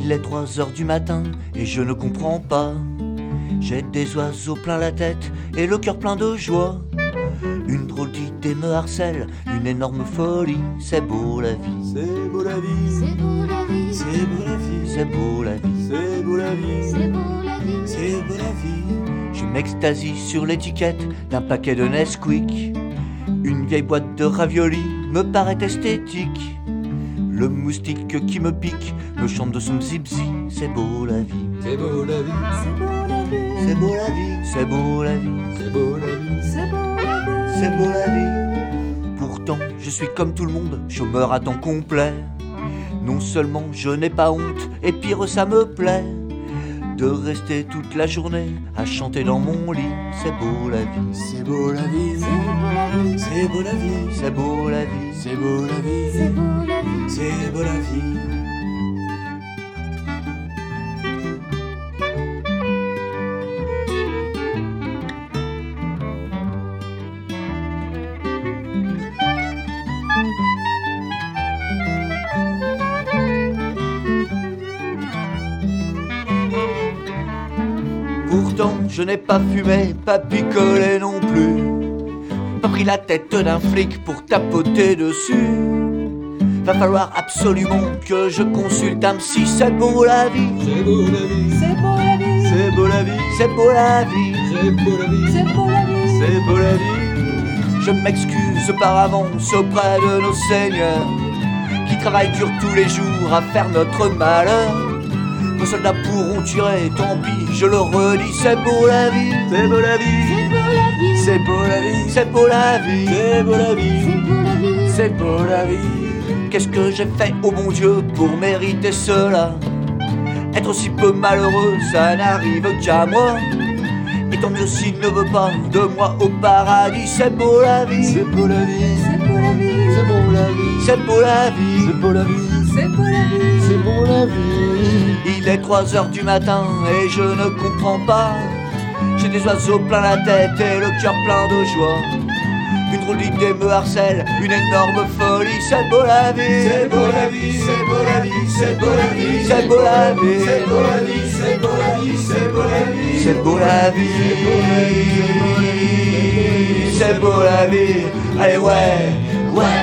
Il est 3 heures du matin et je ne comprends pas. J'ai des oiseaux plein la tête et le cœur plein de joie. Une drôle d'idée me harcèle, une énorme folie. C'est beau la vie, c'est beau la vie, c'est beau la vie, c'est beau la vie, c'est beau la vie, c'est beau la vie, c'est beau la vie, c'est beau la vie. Je m'extasie sur l'étiquette d'un paquet de Nesquik. Une vieille boîte de raviolis me paraît esthétique. Le moustique qui me pique me chante de son zip-zi. C'est beau la vie, C'est beau la vie, c'est beau la vie, c'est beau la vie, c'est beau la vie, c'est beau la vie, c'est beau la vie, c'est beau la vie. Pourtant, je suis comme tout le monde, chômeur à temps complet. Non seulement je n'ai pas honte, et pire ça me plaît de rester toute la journée à chanter dans mon lit. C'est beau la vie, c'est beau la vie, c'est beau la vie, c'est beau la vie, c'est beau la vie, c'est beau la vie, c'est beau la vie, c'est beau la vie. Pourtant, je n'ai pas fumé, pas picolé non plus, pas pris la tête d'un flic pour tapoter dessus. Va falloir absolument que je consulte un psy. C'est beau la vie, C'est beau la vie, c'est beau la vie, c'est beau la vie, c'est beau la vie, c'est beau la vie, c'est beau la vie, c'est beau la vie. Je m'excuse par avance auprès de nos seigneurs qui travaillent dur tous les jours à faire notre malheur. Nos soldats pourront tirer, tant pis, je le redis. C'est beau la vie, C'est beau la vie, c'est beau la vie, c'est beau la vie, c'est beau la vie, c'est beau la vie, c'est beau la vie, c'est beau la vie. Qu'est-ce que j'ai fait, oh mon Dieu, pour mériter cela? Être aussi peu malheureux, ça n'arrive qu'à moi. Et tant mieux s'il ne veut pas de moi au paradis. C'est beau la vie, c'est beau la vie, c'est beau la vie, c'est beau la vie, c'est beau la vie, c'est beau la vie, c'est beau la vie, c'est beau la vie. Il est 3 heures du matin et je ne comprends pas. J'ai des oiseaux plein la tête et le cœur plein de joie. Une drôle d'idée me harcèle, une énorme folie. C'est beau la vie, C'est beau la vie, c'est beau la vie, c'est beau la vie, c'est beau la vie, c'est beau la vie, c'est beau la vie, c'est beau la vie, c'est beau la vie, c'est beau la vie. Allez ouais, ouais.